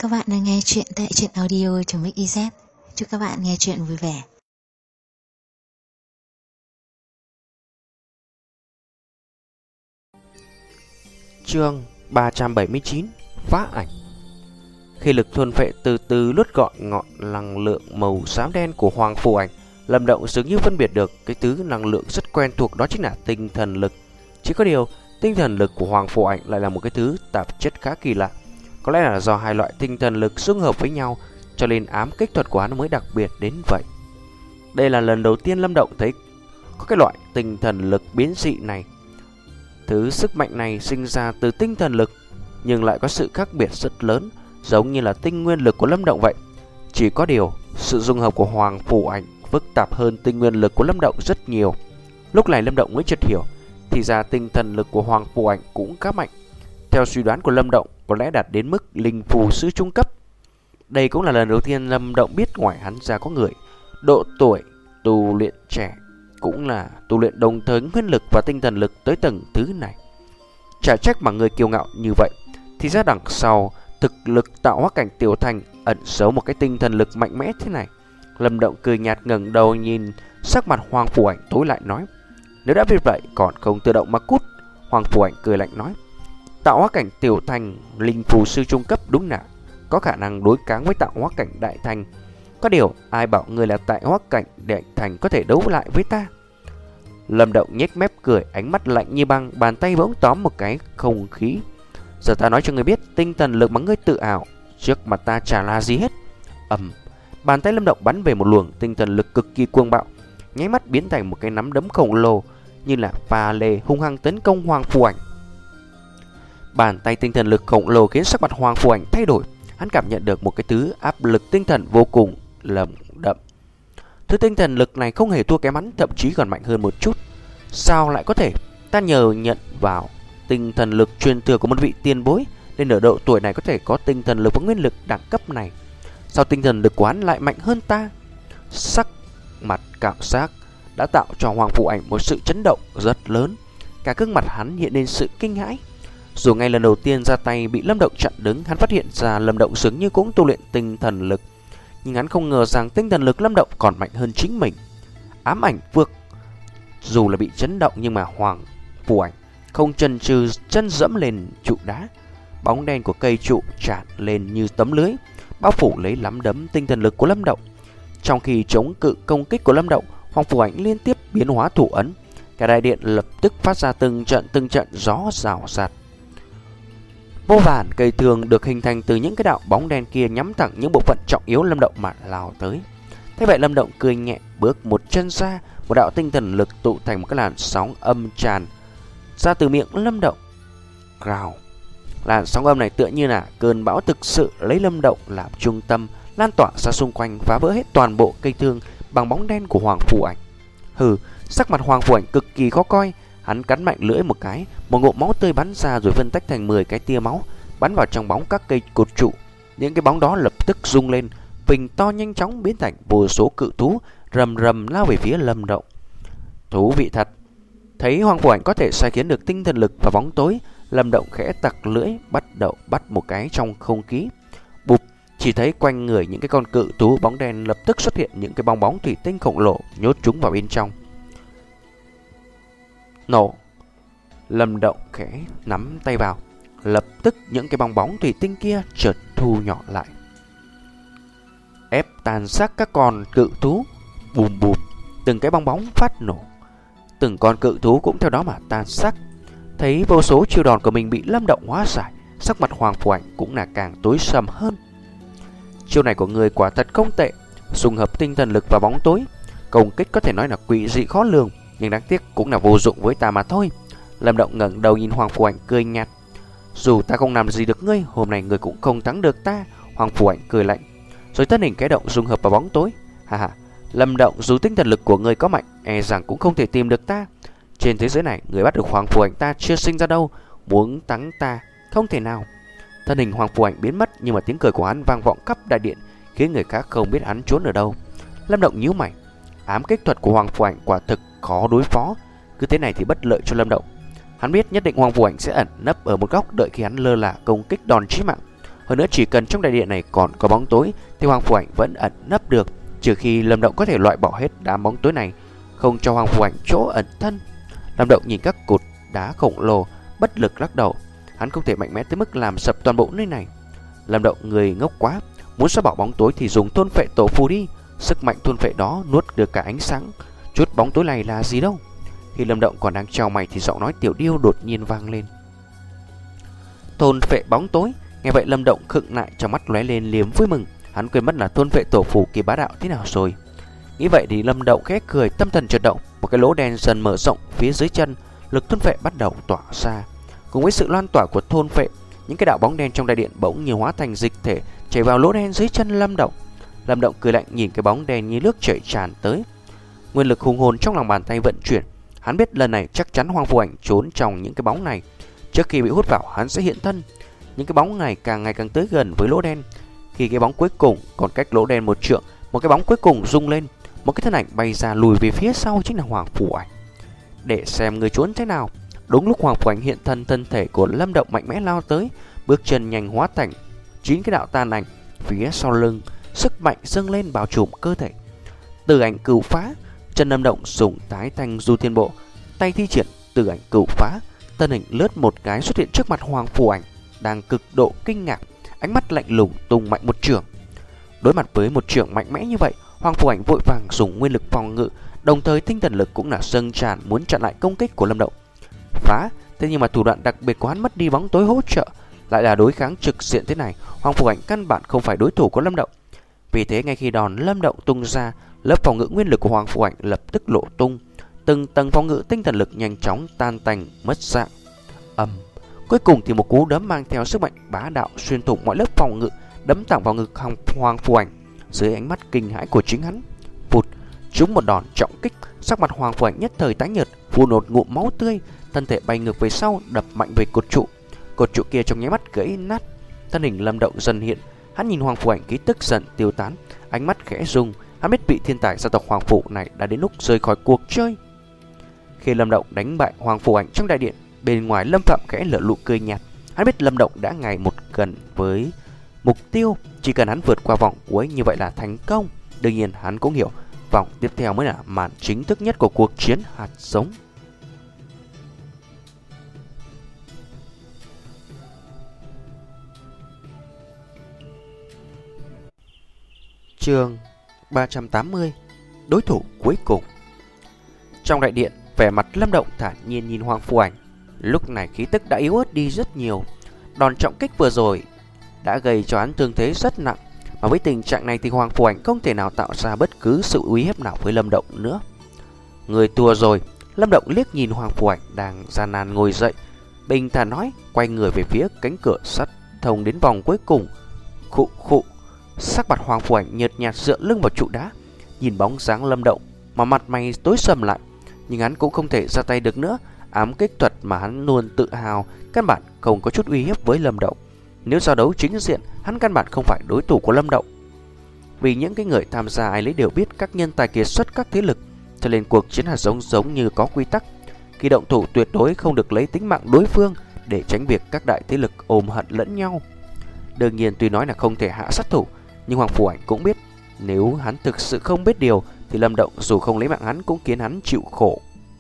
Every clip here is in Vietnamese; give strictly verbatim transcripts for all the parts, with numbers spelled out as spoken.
Các bạn đang nghe chuyện tại truyện audio.mixyz. Chúc các bạn nghe chuyện vui vẻ. Chương ba trăm bảy mươi chín. Phá ảnh. Khi lực thuần phệ từ từ lướt gọn ngọn năng lượng màu xám đen của Hoàng Phủ Ảnh, Lâm Động dường như phân biệt được cái thứ năng lượng rất quen thuộc, đó chính là tinh thần lực. Chỉ có điều, tinh thần lực của Hoàng Phủ Ảnh lại là một cái thứ tạp chất khá kỳ lạ. Có lẽ là do hai loại tinh thần lực xung hợp với nhau, cho nên ám kích thuật của hắn mới đặc biệt đến vậy. Đây là lần đầu tiên Lâm Động thấy có cái loại tinh thần lực biến dị này. Thứ sức mạnh này sinh ra từ tinh thần lực, nhưng lại có sự khác biệt rất lớn, giống như là tinh nguyên lực của Lâm Động vậy. Chỉ có điều, sự dung hợp của Hoàng Phủ Ảnh phức tạp hơn tinh nguyên lực của Lâm Động rất nhiều. Lúc này Lâm Động mới chợt hiểu, thì ra tinh thần lực của Hoàng Phủ Ảnh cũng khá mạnh. Theo suy đoán của Lâm Động, có lẽ đạt đến mức linh phù sư trung cấp. Đây cũng là lần đầu tiên Lâm Động biết ngoài hắn ra có người độ tuổi tu luyện trẻ, cũng là tu luyện đồng thời nguyên lực và tinh thần lực tới tầng thứ này. Chả trách mà người kiêu ngạo như vậy, thì ra đằng sau thực lực tạo hóa cảnh tiểu thành ẩn giấu một cái tinh thần lực mạnh mẽ thế này. Lâm Động cười nhạt ngẩng đầu nhìn sắc mặt Hoàng Phủ Ảnh tối lại nói: nếu đã biết vậy còn không tự động mà cút. Hoàng Phủ Ảnh cười lạnh nói: tạo hóa cảnh tiểu thành, linh phù sư trung cấp đúng là có khả năng đối kháng với tạo hóa cảnh đại thành. Có điều ai bảo người là tạo hóa cảnh đại thành có thể đấu lại với ta? Lâm Động nhếch mép cười, ánh mắt lạnh như băng, bàn tay bỗng tóm một cái không khí. Giờ ta nói cho người biết, tinh thần lực mà ngươi tự ảo trước mặt ta chả là gì hết. Ầm, bàn tay Lâm Động bắn về một luồng tinh thần lực cực kỳ cuồng bạo, nháy mắt biến thành một cái nắm đấm khổng lồ, như là pha lê hung hăng tấn công Hoàng Phủ Ảnh. Bàn tay tinh thần lực khổng lồ khiến sắc mặt Hoàng Phủ Ảnh thay đổi. Hắn cảm nhận được một cái thứ áp lực tinh thần vô cùng lầm đậm. Thứ tinh thần lực này không hề thua kém hắn, thậm chí còn mạnh hơn một chút. Sao lại có thể? Ta nhờ nhận vào tinh thần lực truyền thừa của một vị tiền bối, nên ở độ tuổi này có thể có tinh thần lực và nguyên lực đẳng cấp này. Sao tinh thần lực của hắn lại mạnh hơn ta? Sắc mặt cảm giác đã tạo cho Hoàng Phủ Ảnh một sự chấn động rất lớn. Cả gương mặt hắn hiện lên sự kinh hãi. Dù ngay lần đầu tiên ra tay bị Lâm Động chặn đứng, hắn phát hiện ra Lâm Động dường như cũng tu luyện tinh thần lực, nhưng hắn không ngờ rằng tinh thần lực Lâm Động còn mạnh hơn chính mình. Ám ảnh vượt, dù là bị chấn động nhưng mà Hoàng Phủ Ảnh không chần chừ chân dẫm lên trụ đá. Bóng đen của cây trụ tràn lên như tấm lưới, bao phủ lấy nắm đấm tinh thần lực của Lâm Động. Trong khi chống cự công kích của Lâm Động, Hoàng Phủ Ảnh liên tiếp biến hóa thủ ấn, cả đại điện lập tức phát ra từng trận từng trận gió rào rạt. Vô vàn cây thương được hình thành từ những cái đạo bóng đen kia nhắm thẳng những bộ phận trọng yếu Lâm Động mà lao tới. Thế vậy Lâm Động cười nhẹ, bước một chân ra, một đạo tinh thần lực tụ thành một cái làn sóng âm tràn ra từ miệng Lâm Động. Rào. Làn sóng âm này tựa như là cơn bão thực sự, lấy Lâm Động làm trung tâm, lan tỏa ra xung quanh, phá vỡ hết toàn bộ cây thương bằng bóng đen của Hoàng Phủ Ảnh. Hừ, sắc mặt Hoàng Phủ Ảnh cực kỳ khó coi. Hắn cắn mạnh lưỡi một cái, một ngụm máu tươi bắn ra rồi phân tách thành mười cái tia máu, bắn vào trong bóng các cây cột trụ. Những cái bóng đó lập tức rung lên, phình to nhanh chóng biến thành vô số cự thú rầm rầm lao về phía Lâm Động. Thú vị thật. Thấy Hoàng Phủ Ảnh có thể sai khiến được tinh thần lực và bóng tối, Lâm Động khẽ tặc lưỡi, bắt đầu bắt một cái trong không khí. Bụp, chỉ thấy quanh người những cái con cự thú bóng đen lập tức xuất hiện những cái bong bóng thủy tinh khổng lồ, nhốt chúng vào bên trong. Nổ. Lâm Động khẽ nắm tay vào, lập tức những cái bong bóng thủy tinh kia chợt thu nhỏ lại, ép tàn xác các con cự thú. Bùm bùm, từng cái bong bóng phát nổ, từng con cự thú cũng theo đó mà tan xác. Thấy vô số chiêu đòn của mình bị Lâm Động hóa giải, sắc mặt Hoàng Phủ Ảnh cũng là càng tối sầm hơn. Chiêu này của người quả thật không tệ, xung hợp tinh thần lực và bóng tối, công kích có thể nói là quỷ dị khó lường, nhưng đáng tiếc cũng là vô dụng với ta mà thôi. Lâm Động ngẩng đầu nhìn Hoàng Phủ Ảnh cười nhạt: dù ta không làm gì được ngươi, hôm nay ngươi cũng không thắng được ta. Hoàng Phủ Ảnh cười lạnh, rồi thân hình cái động dung hợp vào bóng tối. Ha ha, Lâm Động, dù tinh thần lực của ngươi có mạnh, e rằng cũng không thể tìm được ta. Trên thế giới này, người bắt được Hoàng Phủ Ảnh ta chưa sinh ra đâu, muốn thắng ta không thể nào. Thân hình Hoàng Phủ Ảnh biến mất, nhưng mà tiếng cười của hắn vang vọng khắp đại điện, khiến người khác không biết hắn trốn ở đâu. Lâm Động nhíu mày, ám kích thuật của Hoàng Phủ Ảnh quả thực khó đối phó, cứ thế này thì bất lợi cho Lâm Động. Hắn biết nhất định Hoàng Phủ Ảnh sẽ ẩn nấp ở một góc, đợi khi hắn lơ là công kích đòn chí mạng. Hơn nữa chỉ cần trong đại điện này còn có bóng tối thì Hoàng Phủ Ảnh vẫn ẩn nấp được, trừ khi Lâm Động có thể loại bỏ hết đám bóng tối này, không cho Hoàng Phủ Ảnh chỗ ẩn thân. Lâm Động nhìn các cột đá khổng lồ, bất lực lắc đầu. Hắn không thể mạnh mẽ tới mức làm sập toàn bộ nơi này. Lâm Động người ngốc quá, muốn xóa bỏ bóng tối thì dùng thôn phệ tổ phù đi. Sức mạnh thôn phệ đó nuốt được cả ánh sáng, chút bóng tối này là gì đâu. Khi Lâm Động còn đang chau mày thì giọng nói Tiểu Điêu đột nhiên vang lên. Thôn phệ bóng tối. Nghe vậy Lâm Động khựng lại, trong mắt lóe lên liếm vui mừng. Hắn quên mất là thôn phệ tổ phù kỳ bá đạo thế nào rồi. Nghĩ vậy thì Lâm Động khẽ cười, tâm thần chợt động, một cái lỗ đen dần mở rộng phía dưới chân, lực thôn phệ bắt đầu tỏa ra. Cùng với sự loan tỏa của thôn phệ, những cái đạo bóng đen trong đại điện bỗng như hóa thành dịch thể chảy vào lỗ đen dưới chân Lâm Động. Lâm Động cười lạnh nhìn cái bóng đen như nước chảy tràn tới. Nguyên lực hùng hồn trong lòng bàn tay vận chuyển, hắn biết lần này chắc chắn Hoàng Phủ Ảnh trốn trong những cái bóng này. Trước khi bị hút vào hắn sẽ hiện thân. Những cái bóng này càng ngày càng tới gần với lỗ đen. Khi cái bóng cuối cùng còn cách lỗ đen một trượng, một cái bóng cuối cùng rung lên, một cái thân ảnh bay ra lùi về phía sau chính là Hoàng Phủ Ảnh. Để xem người trốn thế nào. Đúng lúc Hoàng Phủ Ảnh hiện thân, thân thể của Lâm Động mạnh mẽ lao tới, bước chân nhanh hóa thành chín cái đạo tàn ảnh phía sau lưng, sức mạnh dâng lên bao trùm cơ thể. Từ ảnh cửu phá, chân Lâm Động dùng tái thanh du thiên bộ, tay thi triển từ ảnh cửu phá, thân hình lướt một cái xuất hiện trước mặt Hoàng Phủ Ảnh, đang cực độ kinh ngạc, ánh mắt lạnh lùng tung mạnh một chưởng. Đối mặt với một chưởng mạnh mẽ như vậy, Hoàng Phủ Ảnh vội vàng dùng nguyên lực phòng ngự, đồng thời tinh thần lực cũng là dâng tràn muốn chặn lại công kích của Lâm Động. Phá, thế nhưng mà thủ đoạn đặc biệt của hắn mất đi bóng tối hỗ trợ, lại là đối kháng trực diện thế này, Hoàng Phủ Ảnh căn bản không phải đối thủ của Lâm Động. Vì thế ngay khi đòn Lâm Động tung ra, lớp phòng ngự nguyên lực của Hoàng Phủ Ảnh lập tức lộ tung, từng tầng phòng ngự tinh thần lực nhanh chóng tan tành mất dạng. Ầm, cuối cùng thì một cú đấm mang theo sức mạnh bá đạo xuyên thủng mọi lớp phòng ngự, đấm thẳng vào ngực Hoàng Phủ Ảnh. Dưới ánh mắt kinh hãi của chính hắn, vụt, trúng một đòn trọng kích, sắc mặt Hoàng Phủ Ảnh nhất thời tái nhợt, phun một ngụm máu tươi, thân thể bay ngược về sau, đập mạnh về cột trụ. Cột trụ kia trong nháy mắt gãy nát. Thân hình Lâm Động dần hiện, hắn nhìn Hoàng Phủ Ảnh ký tức dần tiêu tán, ánh mắt khẽ rung, hắn biết vị thiên tài gia tộc Hoàng Phủ này đã đến lúc rời khỏi cuộc chơi. Khi Lâm Động đánh bại Hoàng Phủ Ảnh trong đại điện, bên ngoài Lâm Phạm khẽ nở nụ cười nhạt. Hắn biết Lâm Động đã ngày một gần với mục tiêu, chỉ cần hắn vượt qua vòng cuối như vậy là thành công. Đương nhiên hắn cũng hiểu vòng tiếp theo mới là màn chính thức nhất của cuộc chiến hạt giống. Chương ba trăm tám mươi. Đối thủ cuối cùng. Trong đại điện, vẻ mặt Lâm Động thản nhiên nhìn Hoàng Phủ Ảnh. Lúc này khí tức đã yếu ớt đi rất nhiều. Đòn trọng kích vừa rồi đã gây cho hắn thương thế rất nặng, mà với tình trạng này thì Hoàng Phủ Ảnh không thể nào tạo ra bất cứ sự uy hiếp nào với Lâm Động nữa. Người thua rồi. Lâm Động liếc nhìn Hoàng Phủ Ảnh đang gian nan ngồi dậy, bình thản nói, quay người về phía cánh cửa sắt thông đến vòng cuối cùng. Khụ khụ. Sắc mặt Hoàng Phủ Ảnh nhợt nhạt dựa lưng vào trụ đá, nhìn bóng dáng Lâm Động mà mặt mày tối sầm lại. Nhưng hắn cũng không thể ra tay được nữa. Ám kích thuật mà hắn luôn tự hào căn bản không có chút uy hiếp với Lâm Động. Nếu giao đấu chính diện, hắn căn bản không phải đối thủ của Lâm Động. Vì những cái người tham gia ai lấy đều biết các nhân tài kiệt xuất các thế lực, cho nên cuộc chiến hạt giống giống như có quy tắc. Khi động thủ tuyệt đối không được lấy tính mạng đối phương, để tránh việc các đại thế lực ôm hận lẫn nhau. Đương nhiên tuy nói là không thể hạ sát thủ, nhưng Hoàng Phủ Ảnh cũng biết nếu hắn thực sự không biết điều thì Lâm Động dù không lấy mạng hắn cũng khiến hắn chịu khổ.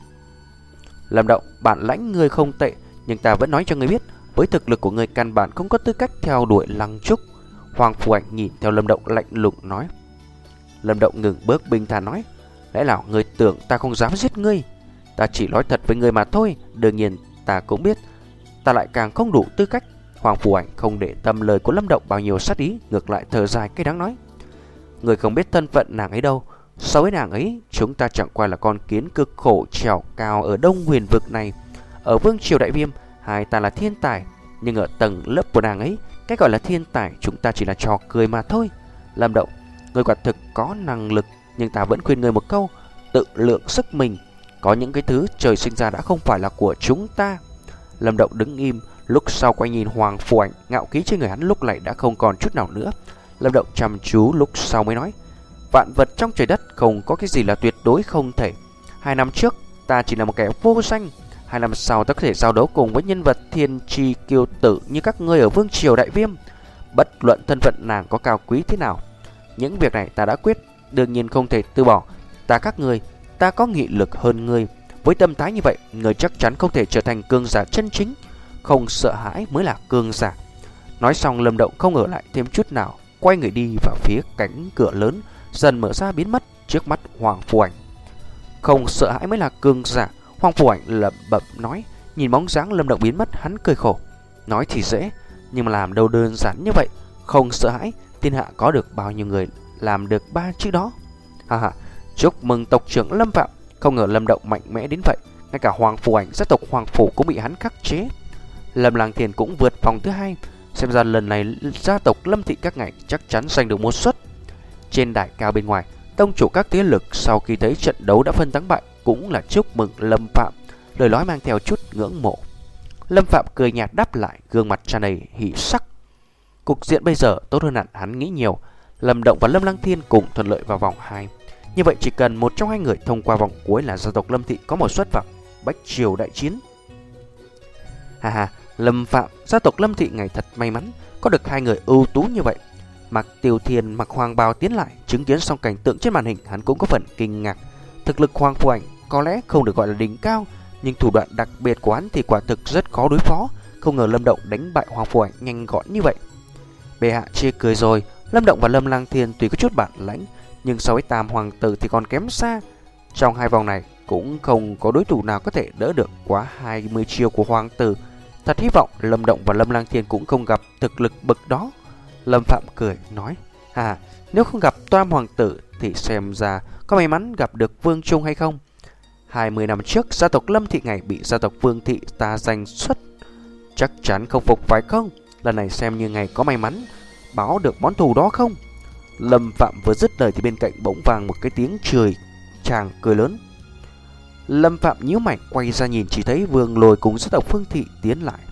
Lâm Động, bản lãnh ngươi không tệ, nhưng ta vẫn nói cho ngươi biết, với thực lực của ngươi căn bản không có tư cách theo đuổi Lăng Trúc. Hoàng Phủ Ảnh nhìn theo Lâm Động lạnh lùng nói. Lâm Động ngừng bước bình thản nói, lẽ nào ngươi tưởng ta không dám giết ngươi? Ta chỉ nói thật với ngươi mà thôi. Đương nhiên ta cũng biết ta lại càng không đủ tư cách. Hoàng Phủ Ảnh không để tâm lời của Lâm Động bao nhiêu sát ý, ngược lại thở dài cái đáng nói. Người không biết thân phận nàng ấy đâu. So với nàng ấy, chúng ta chẳng qua là con kiến cực khổ trèo cao ở Đông Huyền vực này. Ở Vương Triều Đại Viêm, hai ta là thiên tài, nhưng ở tầng lớp của nàng ấy, cái gọi là thiên tài chúng ta chỉ là trò cười mà thôi. Lâm Động, người quả thực có năng lực, nhưng ta vẫn khuyên người một câu, tự lượng sức mình. Có những cái thứ trời sinh ra đã không phải là của chúng ta. Lâm Động đứng im, lúc sau quay nhìn Hoàng Phủ Ảnh, ngạo khí trên người hắn lúc này đã không còn chút nào nữa. Lâm Động chăm chú lúc sau mới nói, vạn vật trong trời đất không có cái gì là tuyệt đối không thể. Hai năm trước ta chỉ là một kẻ vô danh, hai năm sau ta có thể giao đấu cùng với nhân vật thiên tri kiêu tử như các ngươi ở Vương Triều Đại Viêm. Bất luận thân phận nàng có cao quý thế nào, những việc này ta đã quyết, đương nhiên không thể từ bỏ. Ta các người, ta có nghị lực hơn ngươi. Với tâm thái như vậy, người chắc chắn không thể trở thành cường giả chân chính. Không sợ hãi mới là cường giả. Nói xong, Lâm Động không ở lại thêm chút nào, quay người đi vào phía cánh cửa lớn dần mở ra biến mất trước mắt Hoàng Phù Ảnh. Không sợ hãi mới là cường giả, Hoàng Phù Ảnh lẩm bẩm nói. Nhìn bóng dáng Lâm Động biến mất, hắn cười khổ. Nói thì dễ, nhưng mà làm đâu đơn giản như vậy. Không sợ hãi, thiên hạ có được bao nhiêu người làm được ba chữ đó. Ha ha, chúc mừng tộc trưởng Lâm Phạm. Không ngờ Lâm Động mạnh mẽ đến vậy, ngay cả Hoàng Phù Ảnh, gia tộc Hoàng Phủ cũng bị hắn khắc chế. Lâm Lang Thiên cũng vượt vòng thứ hai. Xem ra lần này gia tộc Lâm thị các ngài chắc chắn giành được một suất. Trên đài cao bên ngoài, tông chủ các thế lực sau khi thấy trận đấu đã phân thắng bại cũng là chúc mừng Lâm Phạm, lời nói mang theo chút ngưỡng mộ. Lâm Phạm cười nhạt đáp lại, gương mặt tràn đầy hỉ sắc. Cục diện bây giờ tốt hơn hẳn hắn nghĩ nhiều. Lâm Động và Lâm Lang Thiên cùng thuận lợi vào vòng hai. Như vậy chỉ cần một trong hai người thông qua vòng cuối là gia tộc Lâm thị có một suất vào Bách Triều đại chiến. Ha ha, Lâm Phạm, gia tộc Lâm thị ngày thật may mắn có được hai người ưu tú như vậy. Mạc Tiêu Thiên mặc hoàng bào tiến lại, chứng kiến xong cảnh tượng trên màn hình, hắn cũng có phần kinh ngạc. Thực lực Hoàng Phù Ảnh có lẽ không được gọi là đỉnh cao, nhưng thủ đoạn đặc biệt của hắn thì quả thực rất khó đối phó. Không ngờ Lâm Động đánh bại Hoàng Phù Ảnh nhanh gọn như vậy. Bệ hạ chê cười rồi. Lâm Động và Lâm Lang Thiên tuy có chút bản lãnh, nhưng so với Tam Hoàng tử thì còn kém xa. Trong hai vòng này cũng không có đối thủ nào có thể đỡ được quá hai mươi chiêu của Hoàng tử. Thật hy vọng Lâm Động và Lâm Lang Thiên cũng không gặp thực lực bậc đó. Lâm Phạm cười nói, à, nếu không gặp Tam Hoàng tử thì xem ra có may mắn gặp được Vương Trung hay không. hai mươi năm trước gia tộc Lâm thị ngày bị gia tộc Vương thị ta giành xuất, chắc chắn không phục phải không? Lần này xem như ngày có may mắn báo được món thù đó không? Lâm Phạm vừa dứt lời thì bên cạnh bỗng vang một cái tiếng cười, chàng cười lớn. Lâm Phạm nhíu mày quay ra nhìn, chỉ thấy Vương Lôi cùng gia tộc Vương thị tiến lại.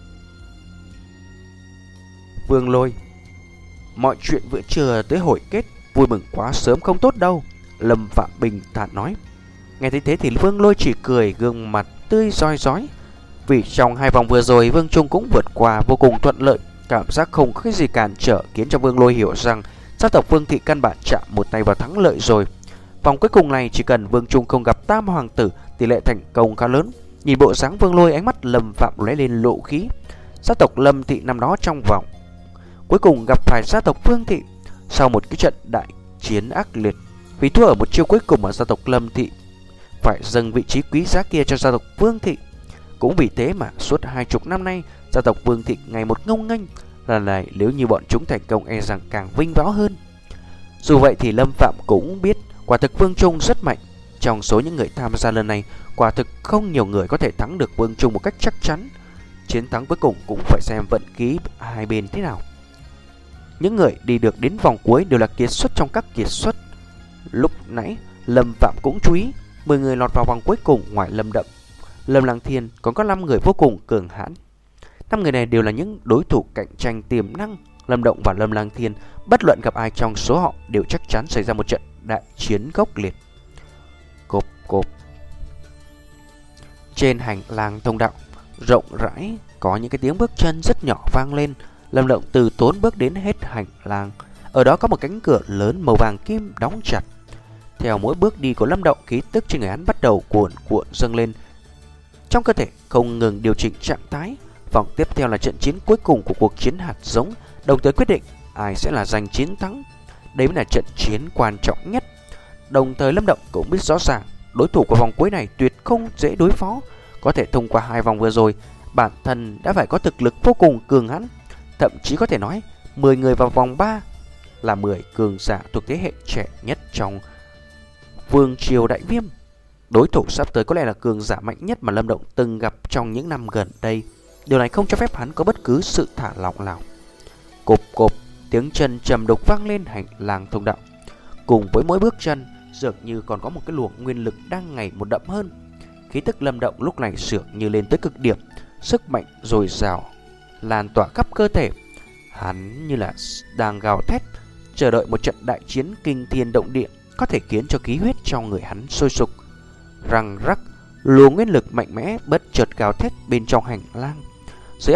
Vương Lôi, mọi chuyện vẫn chưa tới hồi kết, vui mừng quá sớm không tốt đâu. Lâm Phạm bình thản nói. Nghe thấy thế thì Vương Lôi chỉ cười, gương mặt tươi rói rói. Vì trong hai vòng vừa rồi Vương Trung cũng vượt qua vô cùng thuận lợi, cảm giác không có cái gì cản trở khiến cho Vương Lôi hiểu rằng gia tộc Vương thị căn bản chạm một tay vào thắng lợi rồi. Vòng cuối cùng này chỉ cần Vương Trung không gặp Tam Hoàng tử, tỷ lệ thành công khá lớn. Nhìn bộ dáng Vương Lôi, ánh mắt Lâm Phạm lóe lên lộ khí. Gia tộc Lâm thị năm đó trong vòng cuối cùng gặp phải gia tộc Vương thị sau một cái trận đại chiến ác liệt. Vì thua ở một chiêu cuối cùng mà gia tộc Lâm thị phải dâng vị trí quý giá kia cho gia tộc Vương thị. Cũng vì thế mà suốt hai chục năm nay gia tộc Vương thị ngày một ngông nghênh. Lần này nếu như bọn chúng thành công e rằng càng vinh váo hơn. Dù vậy thì Lâm Phạm cũng biết quả thực Vương Trung rất mạnh. Trong số những người tham gia lần này, quả thực không nhiều người có thể thắng được Vương Trung một cách chắc chắn. Chiến thắng cuối cùng cũng phải xem vận khí hai bên thế nào. Những người đi được đến vòng cuối đều là kiệt xuất trong các kiệt xuất. Lúc nãy Lâm Phạm cũng chú ý, mười người lọt vào vòng cuối cùng ngoài Lâm Động, Lâm Lang Thiên còn có năm người vô cùng cường hãn. Năm người này đều là những đối thủ cạnh tranh tiềm năng. Lâm Động và Lâm Lang Thiên bất luận gặp ai trong số họ đều chắc chắn xảy ra một trận đại chiến gốc liệt. Cộp cộp. Trên hành lang thông đạo rộng rãi có những cái tiếng bước chân rất nhỏ vang lên. Lâm Động từ tốn bước đến hết hành lang. Ở đó có một cánh cửa lớn màu vàng kim đóng chặt. Theo mỗi bước đi của Lâm Động, khí tức trên người hắn bắt đầu cuộn cuộn dâng lên. Trong cơ thể không ngừng điều chỉnh trạng thái. Vòng tiếp theo là trận chiến cuối cùng của cuộc chiến hạt giống, đồng thời quyết định ai sẽ là giành chiến thắng. Đây mới là trận chiến quan trọng nhất. Đồng thời Lâm Động cũng biết rõ ràng đối thủ của vòng cuối này tuyệt không dễ đối phó. Có thể thông qua hai vòng vừa rồi, bản thân đã phải có thực lực vô cùng cường hãn. Thậm chí có thể nói mười người vào vòng ba là mười cường giả thuộc thế hệ trẻ nhất trong Vương Triều Đại Viêm. Đối thủ sắp tới có lẽ là cường giả mạnh nhất mà Lâm Động từng gặp trong những năm gần đây. Điều này không cho phép hắn có bất cứ sự thả lỏng nào. Cộp cộp, tiếng chân trầm đục vang lên hành lang thông đạo. Cùng với mỗi bước chân, dường như còn có một cái luồng nguyên lực đang ngày một đậm hơn. Khí tức Lâm Động lúc này dường như lên tới cực điểm, sức mạnh dồi dào lan tỏa khắp cơ thể. Hắn như là đang gào thét, chờ đợi một trận đại chiến kinh thiên động địa, có thể khiến cho khí huyết trong người hắn sôi sục. Răng rắc, luồng nguyên lực mạnh mẽ bất chợt gào thét bên trong hành lang. Dưới áp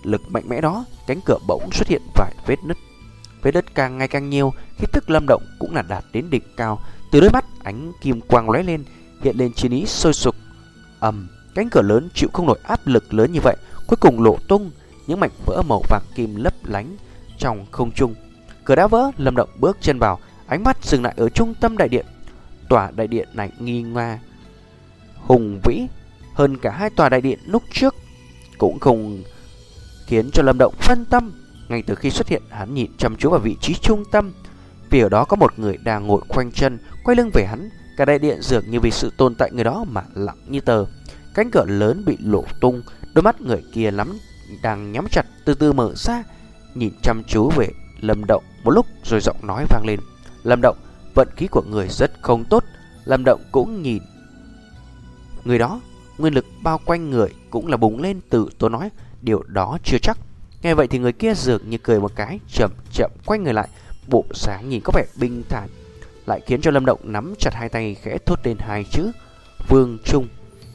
lực mạnh mẽ đó, cánh cửa bỗng xuất hiện vài vết nứt. Vết đất càng ngày càng nhiều, khí tức Lâm Động cũng là đạt đến đỉnh cao. Từ đôi mắt ánh kim quang lóe lên, hiện lên chiến ý sôi sục. Ầm, cánh cửa lớn chịu không nổi áp lực lớn như vậy, cuối cùng lộ tung, những mảnh vỡ màu vàng kim lấp lánh trong không trung. Cửa đã vỡ, Lâm Động bước chân vào, ánh mắt dừng lại ở trung tâm đại điện. Tòa đại điện này nghi nga hùng vĩ hơn cả hai tòa đại điện lúc trước, cũng không khiến cho Lâm Động phân tâm. Ngay từ khi xuất hiện, hắn nhìn chăm chú vào vị trí trung tâm, vì ở đó có một người đang ngồi khoanh chân, quay lưng về hắn. Cả đại điện dường như vì sự tồn tại người đó mà lặng như tờ. Cánh cửa lớn bị lộ tung, đôi mắt người kia lắm đang nhắm chặt từ từ mở ra, nhìn chăm chú về Lâm Động một lúc rồi giọng nói vang lên: Lâm Động, vận khí của người rất không tốt. Lâm Động cũng nhìn người đó, nguyên lực bao quanh người cũng là bùng lên. Từ tôi nói điều đó chưa chắc. Nghe vậy thì người kia dường như cười một cái, chậm chậm quay người lại, bộ dáng nhìn có vẻ bình thản, lại khiến cho Lâm Động nắm chặt hai tay, khẽ thốt lên hai chữ: Vương Trung.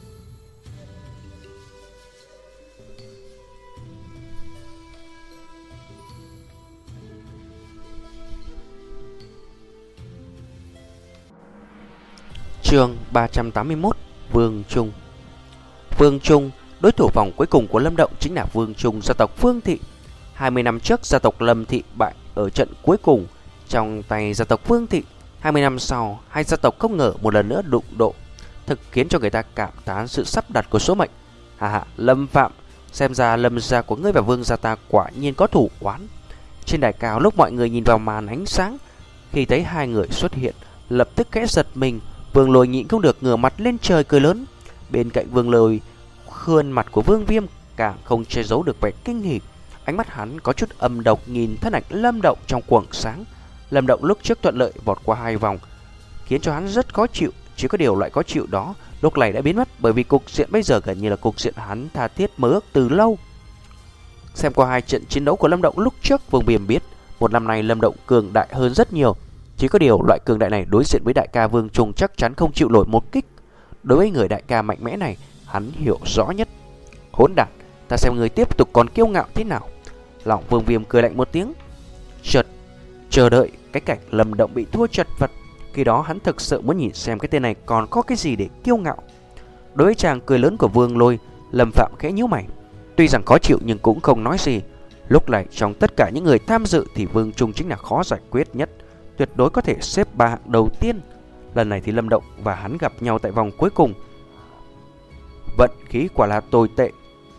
Chương ba trăm tám mươi mốt: Vương Trung. Vương Trung, đối thủ vòng cuối cùng của Lâm Động chính là Vương Trung, gia tộc Vương Thị. hai mươi năm trước, gia tộc Lâm Thị bại ở trận cuối cùng trong tay gia tộc Vương Thị. hai mươi năm sau, hai gia tộc không ngờ một lần nữa đụng độ, thực khiến cho người ta cảm thán sự sắp đặt của số mệnh. Hà hà, Lâm Phạm, xem ra Lâm gia của ngươi và Vương gia ta quả nhiên có thủ oán. Trên đài cao, lúc mọi người nhìn vào màn ánh sáng, khi thấy hai người xuất hiện, lập tức khẽ giật mình. Vương Lôi nhịn không được ngửa mặt lên trời cười lớn. Bên cạnh Vương Lôi, khuôn mặt của Vương Viêm càng không che giấu được vẻ kinh hỉ. Ánh mắt hắn có chút âm độc nhìn thân ảnh Lâm Động trong quầng sáng. Lâm Động lúc trước thuận lợi vọt qua hai vòng, khiến cho hắn rất khó chịu. Chỉ có điều loại khó chịu đó lúc này đã biến mất, bởi vì cục diện bây giờ gần như là cục diện hắn tha thiết mơ ước từ lâu. Xem qua hai trận chiến đấu của Lâm Động lúc trước, Vương Viêm biết một năm nay Lâm Động cường đại hơn rất nhiều. Chỉ có điều loại cường đại này đối diện với đại ca Vương Trung chắc chắn không chịu nổi một kích. Đối với người đại ca mạnh mẽ này, hắn hiểu rõ nhất. Hỗn đản, ta xem người tiếp tục còn kiêu ngạo thế nào. Lòng Vương Viêm cười lạnh một tiếng, chợt chờ đợi cái cảnh Lâm Động bị thua chật vật. Khi đó hắn thực sự muốn nhìn xem cái tên này còn có cái gì để kiêu ngạo. Đối với chàng cười lớn của Vương Lôi, Lâm Phạm khẽ nhíu mày. Tuy rằng khó chịu nhưng cũng không nói gì. Lúc này trong tất cả những người tham dự thì Vương Trung chính là khó giải quyết nhất, tuyệt đối có thể xếp ba hạng đầu tiên. Lần này thì Lâm Động và hắn gặp nhau tại vòng cuối cùng. Vận khí quả là tồi tệ.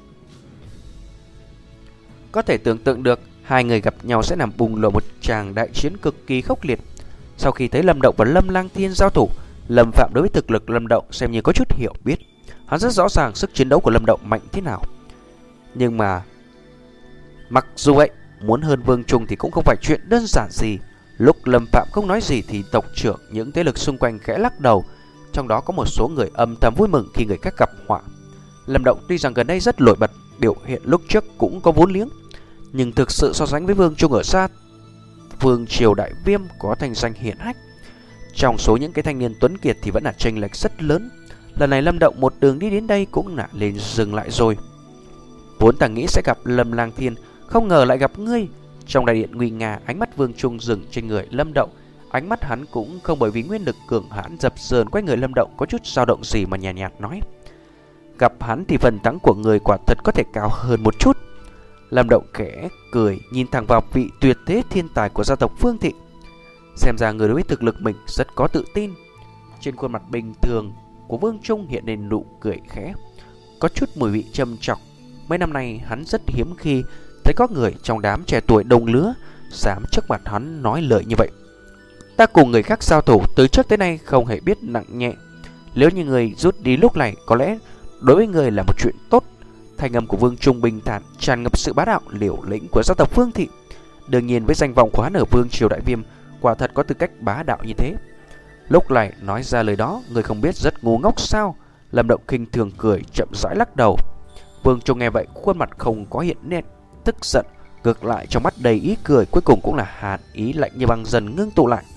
Có thể tưởng tượng được hai người gặp nhau sẽ làm bùng nổ một tràng đại chiến cực kỳ khốc liệt. Sau khi thấy Lâm Động và Lâm Lang Thiên giao thủ, Lâm Phạm đối với thực lực Lâm Động xem như có chút hiểu biết. Hắn rất rõ ràng sức chiến đấu của Lâm Động mạnh thế nào. Nhưng mà mặc dù vậy, muốn hơn Vương Trung thì cũng không phải chuyện đơn giản gì. Lúc Lâm Phạm không nói gì thì tộc trưởng những thế lực xung quanh khẽ lắc đầu. Trong đó có một số người âm thầm vui mừng khi người khác gặp họa. Lâm Động tuy rằng gần đây rất nổi bật, biểu hiện lúc trước cũng có vốn liếng, nhưng thực sự so sánh với Vương Trung ở xa Vương Triều Đại Viêm có thành danh hiển hách, trong số những cái thanh niên tuấn kiệt thì vẫn là chênh lệch rất lớn. Lần này Lâm Động một đường đi đến đây cũng là lên dừng lại rồi. Vốn ta nghĩ sẽ gặp Lâm Lang Thiên, không ngờ lại gặp ngươi. Trong đại điện nguy nga, ánh mắt Vương Trung dừng trên người Lâm Động. Ánh mắt hắn cũng không bởi vì nguyên lực cường hãn dập dờn quanh người Lâm Động có chút dao động gì mà nhàn nhạt, nhạt nói: gặp hắn thì phần thắng của người quả thật có thể cao hơn một chút. Lâm Động khẽ cười, nhìn thẳng vào vị tuyệt thế thiên tài của gia tộc Vương Thị. Xem ra người đối với thực lực mình rất có tự tin. Trên khuôn mặt bình thường của Vương Trung hiện lên nụ cười khẽ, có chút mùi vị châm chọc. Mấy năm nay hắn rất hiếm khi thấy có người trong đám trẻ tuổi đồng lứa dám trước mặt hắn nói lời như vậy. Ta cùng người khác giao thủ từ trước tới nay không hề biết nặng nhẹ. Nếu như người rút đi lúc này, có lẽ đối với người là một chuyện tốt. Thanh âm của Vương Trung bình thản, tràn ngập sự bá đạo liều lĩnh của gia tộc Vương Thị. Đương nhiên với danh vọng của hắn ở Vương Triều Đại Viêm, quả thật có tư cách bá đạo như thế. Lúc này nói ra lời đó, người không biết rất ngu ngốc sao? Lâm Động khinh thường cười, chậm rãi lắc đầu. Vương Trung nghe vậy, khuôn mặt không có hiện nét tức giận, ngược lại trong mắt đầy ý cười, cuối cùng cũng là hàn ý lạnh như băng dần ngưng tụ lại.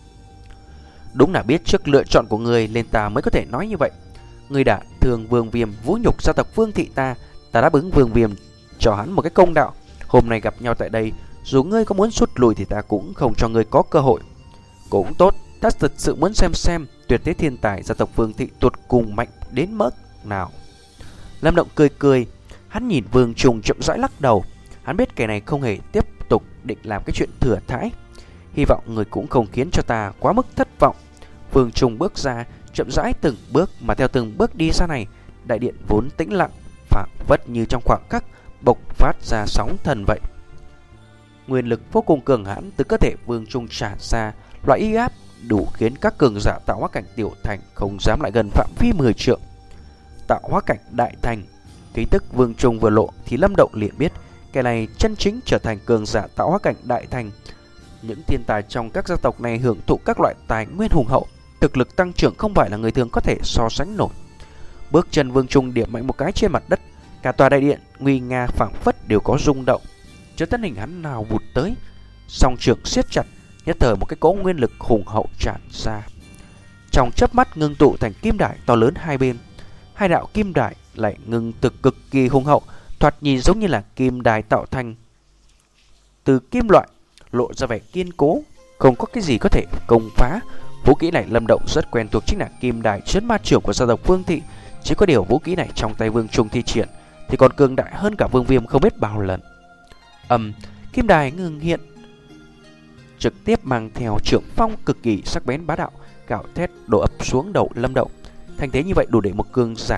Đúng là biết trước lựa chọn của người nên ta mới có thể nói như vậy. Người đã thường Vương Viêm, vũ nhục gia tộc Vương Thị ta, ta đáp ứng Vương Viêm cho hắn một cái công đạo. Hôm nay gặp nhau tại đây, dù ngươi có muốn rút lui thì ta cũng không cho ngươi có cơ hội. Cũng tốt, ta thật sự muốn xem xem tuyệt thế thiên tài gia tộc Vương Thị tuột cùng mạnh đến mức nào. Lâm Động cười cười, hắn nhìn Vương Trùng chậm rãi lắc đầu. Hắn biết kẻ này không hề tiếp tục định làm cái chuyện thừa thãi. Hy vọng người cũng không khiến cho ta quá mức thất vọng. Vương Trùng bước ra, chậm rãi từng bước, mà theo từng bước đi ra này, đại điện vốn tĩnh lặng, phảng phất như trong khoảng khắc bộc phát ra sóng thần vậy. Nguyên lực vô cùng cường hãn từ cơ thể Vương Trùng tràn ra, loại uy áp đủ khiến các cường giả tạo hóa cảnh tiểu thành không dám lại gần phạm vi mười trượng. Tạo hóa cảnh đại thành, khí tức Vương Trùng vừa lộ thì Lâm Động liền biết kẻ này chân chính trở thành cường giả tạo hóa cảnh đại thành. Những thiên tài trong các gia tộc này hưởng thụ các loại tài nguyên hùng hậu, thực lực tăng trưởng không phải là người thường có thể so sánh nổi. Bước chân Vương Trùng điểm mạnh một cái trên mặt đất, cả tòa đại điện nguy nga phảng phất đều có rung động. Cho thân hình hắn nào vụt tới, song trường siết chặt, nhất thời một cái cỗ nguyên lực hùng hậu tràn ra. Trong chớp mắt ngưng tụ thành kim đài to lớn hai bên. Hai đạo kim đài lại ngưng tụ cực kỳ hùng hậu, thoạt nhìn giống như là kim đài tạo thành từ kim loại, lộ ra vẻ kiên cố, không có cái gì có thể công phá. Vũ kỹ này Lâm Động rất quen thuộc, chính là kim đài trấn ma trưởng của gia tộc Vương Thị. Chỉ có điều vũ kỹ này trong tay Vương Trùng thi triển thì còn cường đại hơn cả Vương Viêm không biết bao lần. Ầm, um, kim đài ngừng hiện, trực tiếp mang theo trưởng phong cực kỳ sắc bén bá đạo, gào thét đổ ập xuống đầu Lâm Động. Thành thế như vậy đủ để một cường giả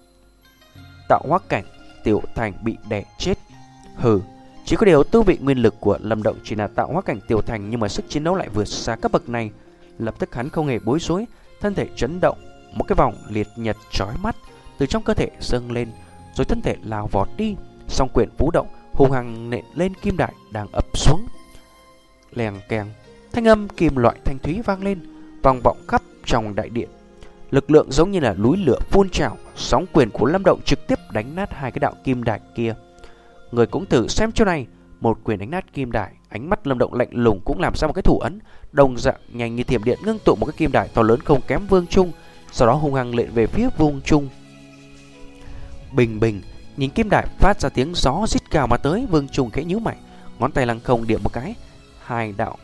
tạo hóa cảnh tiểu thành bị đè chết. Hừ, chỉ có điều tu vị nguyên lực của Lâm Động chỉ là tạo hóa cảnh tiểu thành, nhưng mà sức chiến đấu lại vượt xa cấp bậc này. Lập tức hắn không hề bối rối, thân thể chấn động, một cái vòng liệt nhật chói mắt từ trong cơ thể dâng lên, rồi thân thể lao vọt đi, song quyền vũ động hung hăng nện lên kim đài đang ập xuống. Leng keng, thanh âm kim loại thanh thúy vang lên, vang vọng khắp trong đại điện. Lực lượng giống như là núi lửa phun trào, sóng quyền của Lâm Động trực tiếp đánh nát hai cái đạo kim đài kia. Người cũng thử xem chỗ này, một quyền đánh nát kim đài, ánh mắt Lâm Động lạnh lùng cũng làm ra một cái thủ ấn, đồng dạng nhanh như thiểm điện ngưng tụ một cái kim đài to lớn không kém Vương Trung, sau đó hung hăng lện về phía Vương Trung. Bình bình, nhìn kim đài phát ra tiếng gió rít gào mà tới, Vương Trung khẽ nhíu mày, ngón tay lăng không điểm một cái, hai đạo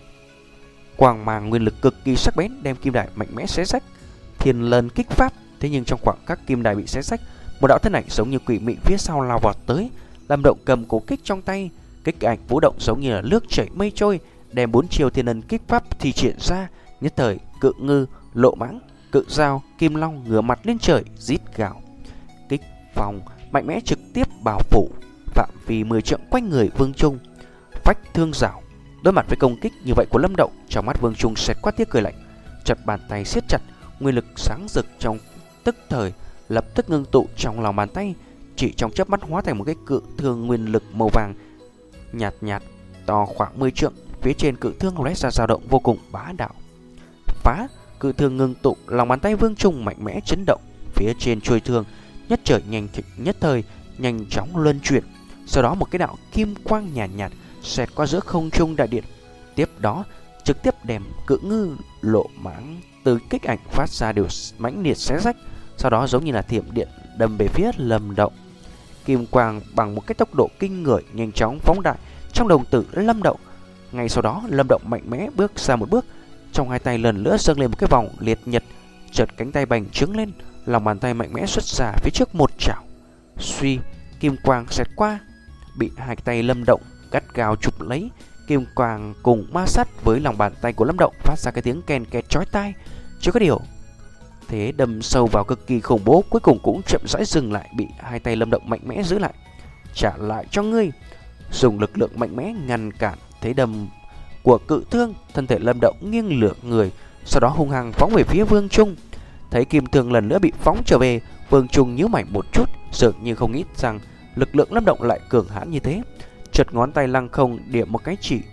quang mang nguyên lực cực kỳ sắc bén đem kim đài mạnh mẽ xé rách. Thiên Lân kích pháp. Thế nhưng trong khoảng các kim đài bị xé rách, một đạo thân ảnh giống như quỷ mị phía sau lao vọt tới. Lâm Động cầm cổ kích trong tay, kích ảnh vũ động giống như là nước chảy mây trôi, đem bốn chiều Thiên Lân kích pháp thì triển ra. Nhất thời cự ngư, lộ mãng, cự dao, kim long ngửa mặt lên trời rít gào. Kích phòng mạnh mẽ trực tiếp bao phủ phạm vi mười trượng quanh người Vương Trung. Phách thương rào. Đối mặt với công kích như vậy của Lâm Động, trong mắt Vương Trung xẹt qua tia cười lạnh, chặt bàn tay siết chặt, nguyên lực sáng rực trong tức thời lập tức ngưng tụ trong lòng bàn tay, chỉ trong chớp mắt hóa thành một cái cự thương nguyên lực màu vàng nhạt nhạt to khoảng mười trượng. Phía trên cự thương lóe ra dao động vô cùng bá đạo. Phá, cự thương ngưng tụ, lòng bàn tay Vương Trung mạnh mẽ chấn động, phía trên chuôi thương nhất trời nhanh nhất thời nhanh chóng luân chuyển, sau đó một cái đạo kim quang nhạt nhạt xẹt qua giữa không trung đại điện, tiếp đó trực tiếp đem cự ngư, lộ mãng từ kích ảnh phát ra đều mãnh liệt xé rách, sau đó giống như là thiểm điện đâm về phía Lâm Động. Kim quang bằng một cái tốc độ kinh người nhanh chóng phóng đại trong đồng tử Lâm Động. Ngay sau đó Lâm Động mạnh mẽ bước ra một bước, trong hai tay lần nữa dâng lên một cái vòng liệt nhật, chợt cánh tay bành trướng lên, lòng bàn tay mạnh mẽ xuất ra phía trước một chảo. Suy, kim quang xẹt qua, bị hai tay Lâm Động gắt gao chụp lấy. Kim quang cùng ma sát với lòng bàn tay của Lâm Động phát ra cái tiếng ken két chói tai. Chưa có điều, thế đâm sâu vào cực kỳ khủng bố, cuối cùng cũng chậm rãi dừng lại, bị hai tay Lâm Động mạnh mẽ giữ lại. Trả lại cho ngươi. Dùng lực lượng mạnh mẽ ngăn cản thế đâm của cự thương, thân thể Lâm Động nghiêng lửa người, sau đó hung hăng phóng về phía Vương Trung. Thấy kim thương lần nữa bị phóng trở về, Vương Trung nhíu mày một chút, dường như không nghĩ rằng lực lượng Lâm Động lại cường hãn như thế. Chợt ngón tay lăng không điểm một cái chỉ,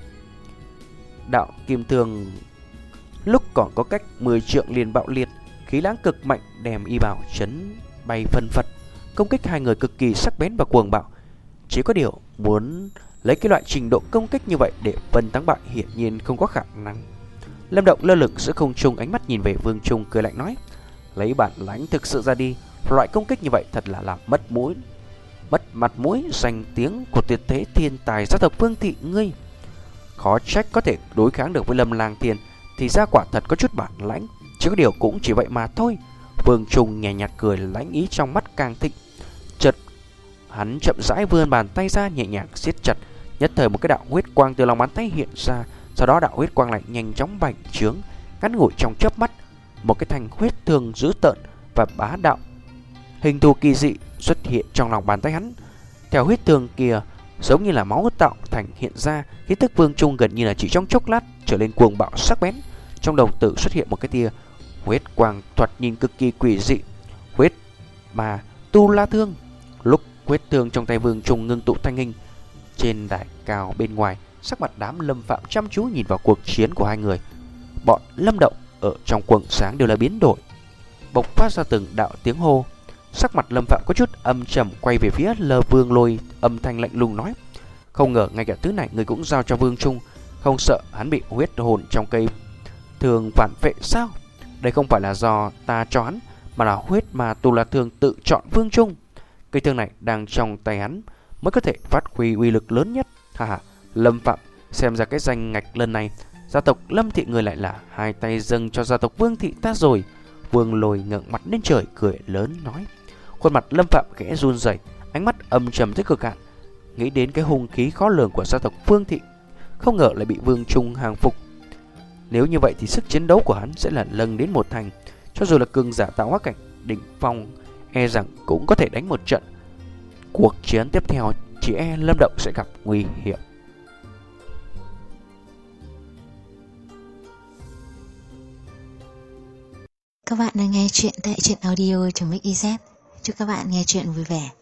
đạo kim thương lúc còn có cách mười trượng liền bạo liệt, khí lãng cực mạnh đem y bảo chấn bay phân phật. Công kích hai người cực kỳ sắc bén và cuồng bạo, chỉ có điều muốn lấy cái loại trình độ công kích như vậy để phân thắng bại hiển nhiên không có khả năng. Lâm Động lơ lửng giữa không trung, ánh mắt nhìn về Vương Trung cười lạnh nói: lấy bản lãnh thực sự ra đi, loại công kích như vậy thật là làm mất mũi mất mặt mũi danh tiếng của tuyệt thế thiên tài gia tộc Vương Thị ngươi. Khó trách có thể đối kháng được với Lâm Lang Thiên, thì ra quả thật có chút bản lãnh, chứ có điều cũng chỉ vậy mà thôi. Vương Trung nhẹ nhạt cười, lãnh ý trong mắt càng thịnh. Chợt hắn chậm rãi vươn bàn tay ra, nhẹ nhàng siết chặt, nhất thời một cái đạo huyết quang từ lòng bàn tay hiện ra. Sau đó đạo huyết quang lại nhanh chóng bành trướng, ngắn ngủi trong chớp mắt, một cái thanh huyết thương dữ tợn và bá đạo hình thù kỳ dị xuất hiện trong lòng bàn tay hắn. Theo huyết thương kia giống như là máu tạo thành hiện ra, khí tức Vương Trung gần như là chỉ trong chốc lát trở lên cuồng bạo sắc bén. Trong đồng tử xuất hiện một cái tia huyết quang thoạt nhìn cực kỳ quỷ dị, huyết mà tu la thương. Lúc huyết thương trong tay Vương Trung ngưng tụ thanh hình, trên đài cao bên ngoài, sắc mặt đám Lâm Phạm chăm chú nhìn vào cuộc chiến của hai người. Bọn Lâm Động ở trong quầng sáng đều là biến đổi, bộc phát ra từng đạo tiếng hô. Sắc mặt Lâm Phạm có chút âm trầm, quay về phía Lơ Vương Lôi, âm thanh lạnh lùng nói: không ngờ ngay cả thứ này người cũng giao cho Vương Trung, không sợ hắn bị huyết hồn trong cây thường phản vệ sao? Đây không phải là do ta cho hắn, mà là huyết mà tu la thương tự chọn Vương Trung. Cây thương này đang trong tay hắn mới có thể phát huy uy lực lớn nhất. Ha ha, Lâm Phạm, xem ra cái danh ngạch lần này gia tộc Lâm Thị người lại là hai tay dâng cho gia tộc Vương Thị ta rồi. Vương Lôi ngẩng mặt lên trời cười lớn nói. Khuôn mặt Lâm Phạm khẽ run rẩy, ánh mắt âm trầm tới cực hạn, nghĩ đến cái hung khí khó lường của gia tộc Vương Thị, không ngờ lại bị Vương Trung hàng phục. Nếu như vậy thì sức chiến đấu của hắn sẽ là lần đến một thành, cho dù là cường giả tạo hóa cảnh đỉnh phong, e rằng cũng có thể đánh một trận. Cuộc chiến tiếp theo chỉ e Lâm Động sẽ gặp nguy hiểm. Các bạn đang nghe chuyện tại truyện audio.mixyz. Chúc các bạn nghe chuyện vui vẻ.